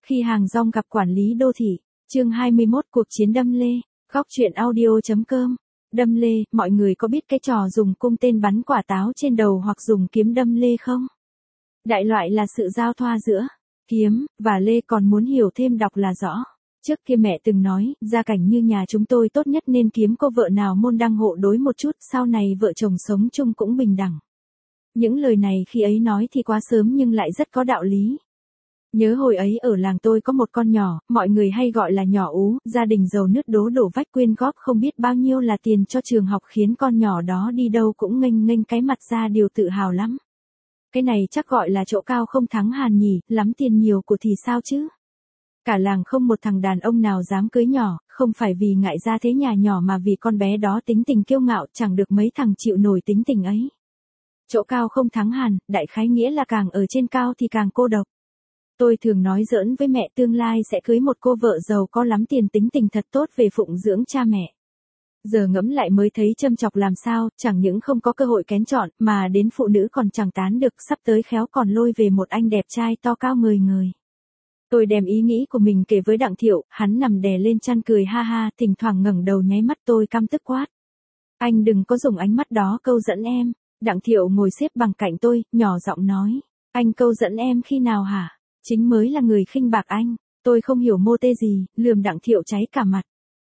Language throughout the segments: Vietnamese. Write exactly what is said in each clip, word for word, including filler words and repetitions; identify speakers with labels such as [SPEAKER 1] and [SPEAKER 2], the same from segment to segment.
[SPEAKER 1] Khi hàng rong gặp quản lý đô thị, chương hai mươi mốt cuộc chiến đâm lê, góc truyện audio.com. Đâm lê, mọi người có biết cái trò dùng cung tên bắn quả táo trên đầu hoặc dùng kiếm đâm lê không? Đại loại là sự giao thoa giữa kiếm và lê, còn muốn hiểu thêm đọc là rõ. Trước kia mẹ từng nói, gia cảnh như nhà chúng tôi tốt nhất nên kiếm cô vợ nào môn đăng hộ đối một chút, sau này vợ chồng sống chung cũng bình đẳng. Những lời này khi ấy nói thì quá sớm nhưng lại rất có đạo lý. Nhớ hồi ấy ở làng tôi có một con nhỏ, mọi người hay gọi là nhỏ Ú, gia đình giàu nứt đố đổ vách quyên góp không biết bao nhiêu là tiền cho trường học khiến con nhỏ đó đi đâu cũng nghênh nghênh cái mặt ra điều tự hào lắm. Cái này chắc gọi là chỗ cao không thắng hàn nhỉ, lắm tiền nhiều của thì sao chứ? Cả làng không một thằng đàn ông nào dám cưới nhỏ, không phải vì ngại ra thế nhà nhỏ mà vì con bé đó tính tình kiêu ngạo, chẳng được mấy thằng chịu nổi tính tình ấy. Chỗ cao không thắng hàn, đại khái nghĩa là càng ở trên cao thì càng cô độc. Tôi thường nói giỡn với mẹ tương lai sẽ cưới một cô vợ giàu có lắm tiền tính tình thật tốt về phụng dưỡng cha mẹ. Giờ ngẫm lại mới thấy châm chọc làm sao, chẳng những không có cơ hội kén chọn, mà đến phụ nữ còn chẳng tán được, sắp tới khéo còn lôi về một anh đẹp trai to cao ngời ngời. Tôi đem ý nghĩ của mình kể với Đặng Thiệu, hắn nằm đè lên chăn cười ha ha, thỉnh thoảng ngẩng đầu nháy mắt. Tôi căm tức quát: anh đừng có dùng ánh mắt đó câu dẫn em. Đặng Thiệu ngồi xếp bằng cạnh tôi, nhỏ giọng nói: anh câu dẫn em khi nào hả? Chính mới là người khinh bạc anh. Tôi không hiểu mô tê gì, lườm Đặng Thiệu cháy cả mặt.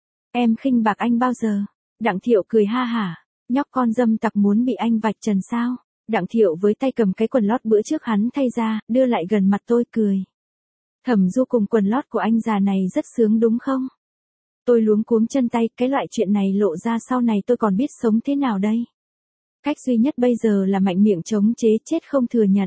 [SPEAKER 1] Em khinh bạc anh bao giờ? Đặng Thiệu cười ha hả: nhóc con dâm tặc muốn bị anh vạch trần sao? Đặng Thiệu với tay cầm cái quần lót bữa trước hắn thay ra, đưa lại gần mặt tôi cười: Thẩm Du cùng quần lót của anh già này rất sướng đúng không? Tôi luống cuống chân tay, cái loại chuyện này lộ ra sau này tôi còn biết sống thế nào đây? Cách duy nhất bây giờ là mạnh miệng chống chế chết không thừa nhận.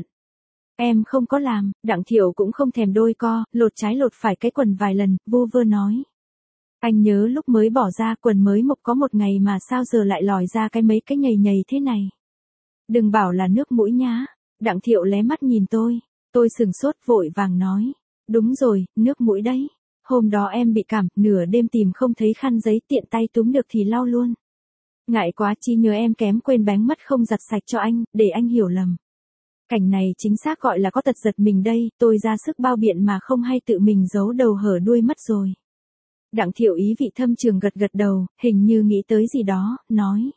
[SPEAKER 1] Em không có làm. Đặng Thiệu cũng không thèm đôi co, lột trái lột phải cái quần vài lần, vu vơ nói: anh nhớ lúc mới bỏ ra quần mới mộc có một ngày mà sao giờ lại lòi ra cái mấy cái nhầy nhầy thế này? Đừng bảo là nước mũi nhá. Đặng Thiệu lé mắt nhìn tôi. Tôi sừng sốt vội vàng nói: đúng rồi, nước mũi đấy. Hôm đó em bị cảm, nửa đêm tìm không thấy khăn giấy, tiện tay túm được thì lau luôn. Ngại quá, chi nhớ em kém quên bén mất không giặt sạch cho anh, để anh hiểu lầm. Cảnh này chính xác gọi là có tật giật mình đây, tôi ra sức bao biện mà không hay tự mình giấu đầu hở đuôi mất rồi. Đặng Thiệu ý vị thâm trường gật gật đầu, hình như nghĩ tới gì đó, nói: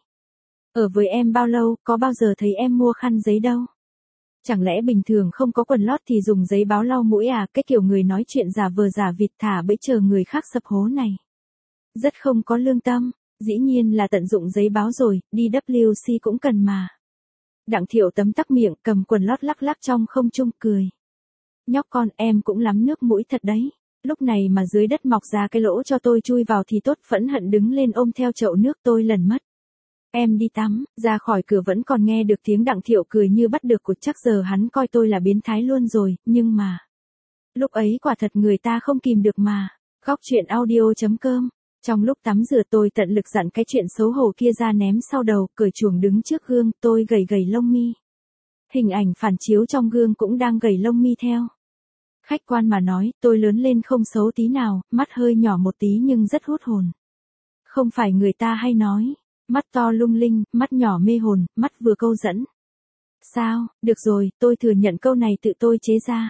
[SPEAKER 1] ở với em bao lâu, có bao giờ thấy em mua khăn giấy đâu. Chẳng lẽ bình thường không có quần lót thì dùng giấy báo lau mũi à? Cái kiểu người nói chuyện giả vờ giả vịt thả bẫy chờ người khác sập hố này. Rất không có lương tâm. Dĩ nhiên là tận dụng giấy báo rồi, đi vê kép xê cũng cần mà. Đặng Thiệu tấm tắc miệng, cầm quần lót lắc lắc trong không trung cười: nhóc con, em cũng lắm nước mũi thật đấy. Lúc này mà dưới đất mọc ra cái lỗ cho tôi chui vào thì tốt. Phẫn hận đứng lên ôm theo chậu nước tôi lần mất. Em đi tắm. Ra khỏi cửa vẫn còn nghe được tiếng Đặng Thiệu cười như bắt được cột, chắc giờ hắn coi tôi là biến thái luôn rồi, nhưng mà lúc ấy quả thật người ta không kìm được mà. Góc truyện audio.com. Trong lúc tắm rửa tôi tận lực dặn cái chuyện xấu hổ kia ra ném sau đầu, cởi chuồng đứng trước gương, tôi gầy gầy lông mi. Hình ảnh phản chiếu trong gương cũng đang gầy lông mi theo. Khách quan mà nói, tôi lớn lên không xấu tí nào, mắt hơi nhỏ một tí nhưng rất hút hồn. Không phải người ta hay nói, mắt to lung linh, mắt nhỏ mê hồn, mắt vừa câu dẫn. Sao, được rồi, tôi thừa nhận câu này tự tôi chế ra.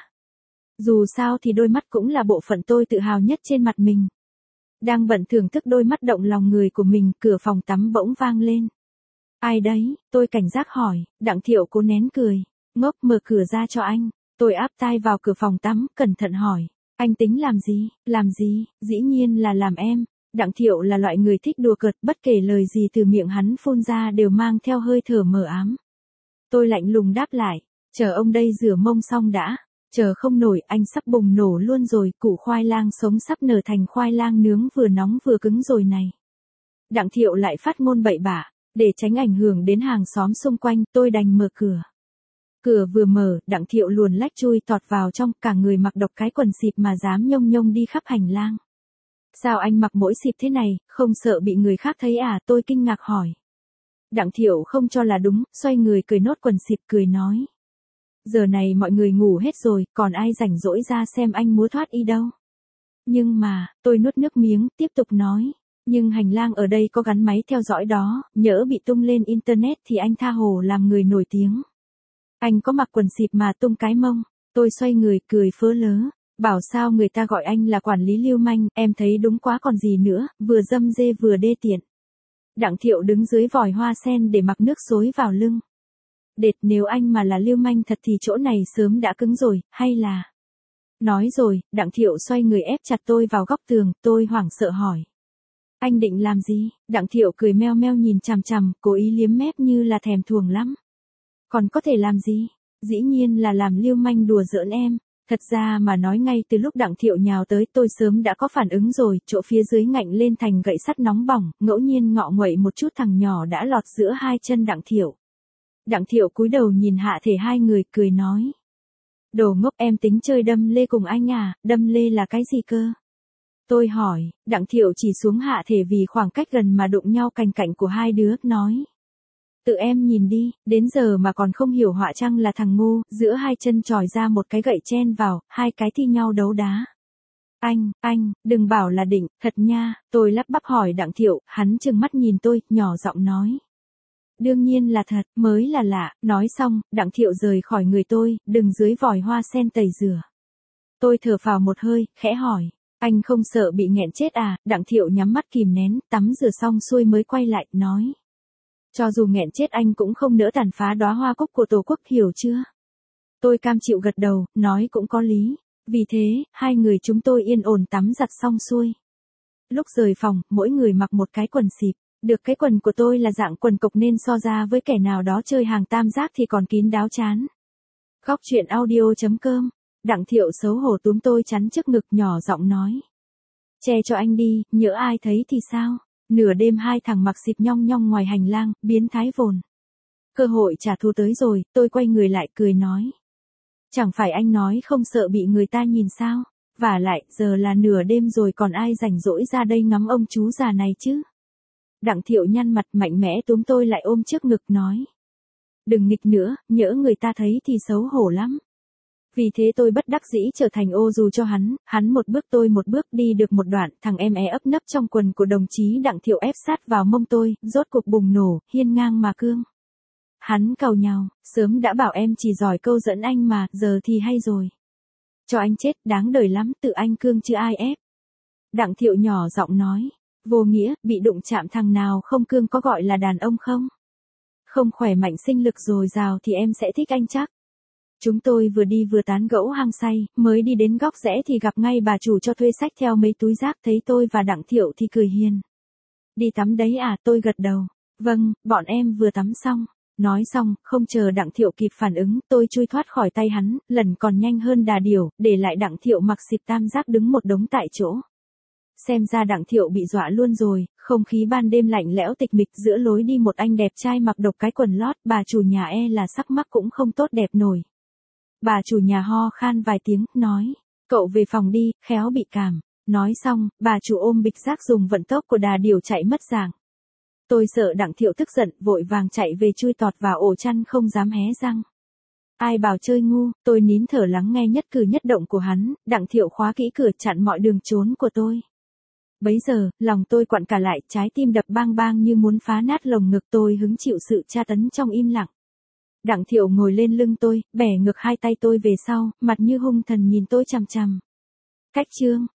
[SPEAKER 1] Dù sao thì đôi mắt cũng là bộ phận tôi tự hào nhất trên mặt mình. Đang bận thưởng thức đôi mắt động lòng người của mình, cửa phòng tắm bỗng vang lên. Ai đấy? Tôi cảnh giác hỏi. Đặng Thiệu cố nén cười: ngốc, mở cửa ra cho anh. Tôi áp tai vào cửa phòng tắm, cẩn thận hỏi: anh tính làm gì? Làm gì? Dĩ nhiên là làm em. Đặng Thiệu là loại người thích đùa cợt, bất kể lời gì từ miệng hắn phun ra đều mang theo hơi thở mờ ám. Tôi lạnh lùng đáp lại: chờ ông đây rửa mông xong đã. Chờ không nổi, anh sắp bùng nổ luôn rồi, củ khoai lang sống sắp nở thành khoai lang nướng vừa nóng vừa cứng rồi này. Đặng Thiệu lại phát ngôn bậy bạ. Để tránh ảnh hưởng đến hàng xóm xung quanh, tôi đành mở cửa. Cửa vừa mở, Đặng Thiệu luồn lách chui tọt vào trong, cả người mặc độc cái quần xịp mà dám nhông nhông đi khắp hành lang. Sao anh mặc mỗi xịp thế này, không sợ bị người khác thấy à? Tôi kinh ngạc hỏi. Đặng Thiệu không cho là đúng, xoay người cởi nốt quần xịp cười nói: giờ này mọi người ngủ hết rồi, còn ai rảnh rỗi ra xem anh múa thoát y đâu. Nhưng mà, tôi nuốt nước miếng, tiếp tục nói: nhưng hành lang ở đây có gắn máy theo dõi đó, nhỡ bị tung lên internet thì anh tha hồ làm người nổi tiếng. Anh có mặc quần xịp mà tung cái mông. Tôi xoay người cười phớ lớ: Bảo sao người ta gọi anh là quản lý lưu manh, em thấy đúng quá còn gì nữa, vừa dâm dê vừa đê tiện. Đặng Thiệu đứng dưới vòi hoa sen để mặc nước xối vào lưng. Đệt, nếu anh mà là lưu manh thật thì chỗ này sớm đã cứng rồi, hay là... Nói rồi, Đặng Thiệu xoay người ép chặt tôi vào góc tường, tôi hoảng sợ hỏi. Anh định làm gì? Đặng Thiệu cười meo meo nhìn chằm chằm, cố ý liếm mép như là thèm thuồng lắm. Còn có thể làm gì? Dĩ nhiên là làm lưu manh đùa giỡn em. Thật ra mà nói ngay từ lúc Đặng Thiệu nhào tới tôi sớm đã có phản ứng rồi, chỗ phía dưới ngạnh lên thành gậy sắt nóng bỏng, ngẫu nhiên ngọ nguậy một chút thằng nhỏ đã lọt giữa hai chân Đặng Thiệu. Đặng Thiệu cúi đầu nhìn hạ thể hai người cười nói. Đồ ngốc, em tính chơi đâm lê cùng anh à, đâm lê là cái gì cơ? Tôi hỏi, Đặng Thiệu chỉ xuống hạ thể vì khoảng cách gần mà đụng nhau cành cạnh của hai đứa, nói. Tự em nhìn đi, đến giờ mà còn không hiểu họa chăng là thằng ngu, giữa hai chân chòi ra một cái gậy chen vào, hai cái thi nhau đấu đá. Anh, anh, đừng bảo là định, thật nha, tôi lắp bắp hỏi Đặng Thiệu, hắn trừng mắt nhìn tôi, nhỏ giọng nói. Đương nhiên là thật, mới là lạ, nói xong, Đặng Thiệu rời khỏi người tôi, đừng dưới vòi hoa sen tẩy rửa. Tôi thở phào một hơi, khẽ hỏi, anh không sợ bị nghẹn chết à, Đặng Thiệu nhắm mắt kìm nén, tắm rửa xong xuôi mới quay lại, nói. Cho dù nghẹn chết anh cũng không nỡ tàn phá đóa hoa cúc của Tổ quốc, hiểu chưa? Tôi cam chịu gật đầu, nói cũng có lý. Vì thế, hai người chúng tôi yên ổn tắm giặt xong xuôi. Lúc rời phòng, mỗi người mặc một cái quần xịp. Được cái quần của tôi là dạng quần cộc nên so ra với kẻ nào đó chơi hàng tam giác thì còn kín đáo chán. Góc truyện audio chấm com. Đặng Thiệu xấu hổ túm tôi chắn trước ngực, nhỏ giọng nói. Che cho anh đi, nhỡ ai thấy thì sao? Nửa đêm hai thằng mặc xịp nhong nhong ngoài hành lang, biến thái vồn. Cơ hội trả thù tới rồi, tôi quay người lại cười nói. Chẳng phải anh nói không sợ bị người ta nhìn sao? Vả lại, giờ là nửa đêm rồi còn ai rảnh rỗi ra đây ngắm ông chú già này chứ? Đặng Thiệu nhăn mặt mạnh mẽ túm tôi lại ôm trước ngực nói. Đừng nghịch nữa, nhỡ người ta thấy thì xấu hổ lắm. Vì thế tôi bất đắc dĩ trở thành ô dù cho hắn, hắn một bước tôi một bước đi được một đoạn, thằng em é ấp nấp trong quần của đồng chí Đặng Thiệu ép sát vào mông tôi, rốt cuộc bùng nổ, hiên ngang mà cương. Hắn càu nhàu, sớm đã bảo em chỉ giỏi câu dẫn anh mà, giờ thì hay rồi. Cho anh chết, đáng đời lắm, tự anh cương chứ ai ép. Đặng Thiệu nhỏ giọng nói, vô nghĩa, bị đụng chạm thằng nào không cương có gọi là đàn ông không? Không khỏe mạnh sinh lực dồi dào thì em sẽ thích anh chắc. Chúng tôi vừa đi vừa tán gẫu hăng say, mới đi đến góc rẽ thì gặp ngay bà chủ cho thuê xách theo mấy túi rác, thấy tôi và Đặng Thiệu thì cười hiền. Đi tắm đấy à, tôi gật đầu. Vâng, bọn em vừa tắm xong. Nói xong, không chờ Đặng Thiệu kịp phản ứng, tôi chui thoát khỏi tay hắn, lần còn nhanh hơn đà điểu, để lại Đặng Thiệu mặc xịp tam giác đứng một đống tại chỗ. Xem ra Đặng Thiệu bị dọa luôn rồi, không khí ban đêm lạnh lẽo tịch mịch, giữa lối đi một anh đẹp trai mặc độc cái quần lót, bà chủ nhà e là sắc mắc cũng không tốt đẹp nổi. Bà chủ nhà ho khan vài tiếng, nói, cậu về phòng đi, khéo bị cảm. Nói xong, bà chủ ôm bịch rác dùng vận tốc của đà điểu chạy mất dạng. Tôi sợ Đặng Thiệu tức giận, vội vàng chạy về chui tọt vào ổ chăn không dám hé răng. Ai bảo chơi ngu, tôi nín thở lắng nghe nhất cử nhất động của hắn, Đặng Thiệu khóa kỹ cửa chặn mọi đường trốn của tôi. Bấy giờ, lòng tôi quặn cả lại, trái tim đập bang bang như muốn phá nát lồng ngực, tôi hứng chịu sự tra tấn trong im lặng. Đặng Thiệu ngồi lên lưng tôi, bẻ ngược hai tay tôi về sau, mặt như hung thần nhìn tôi chằm chằm. Cách chương.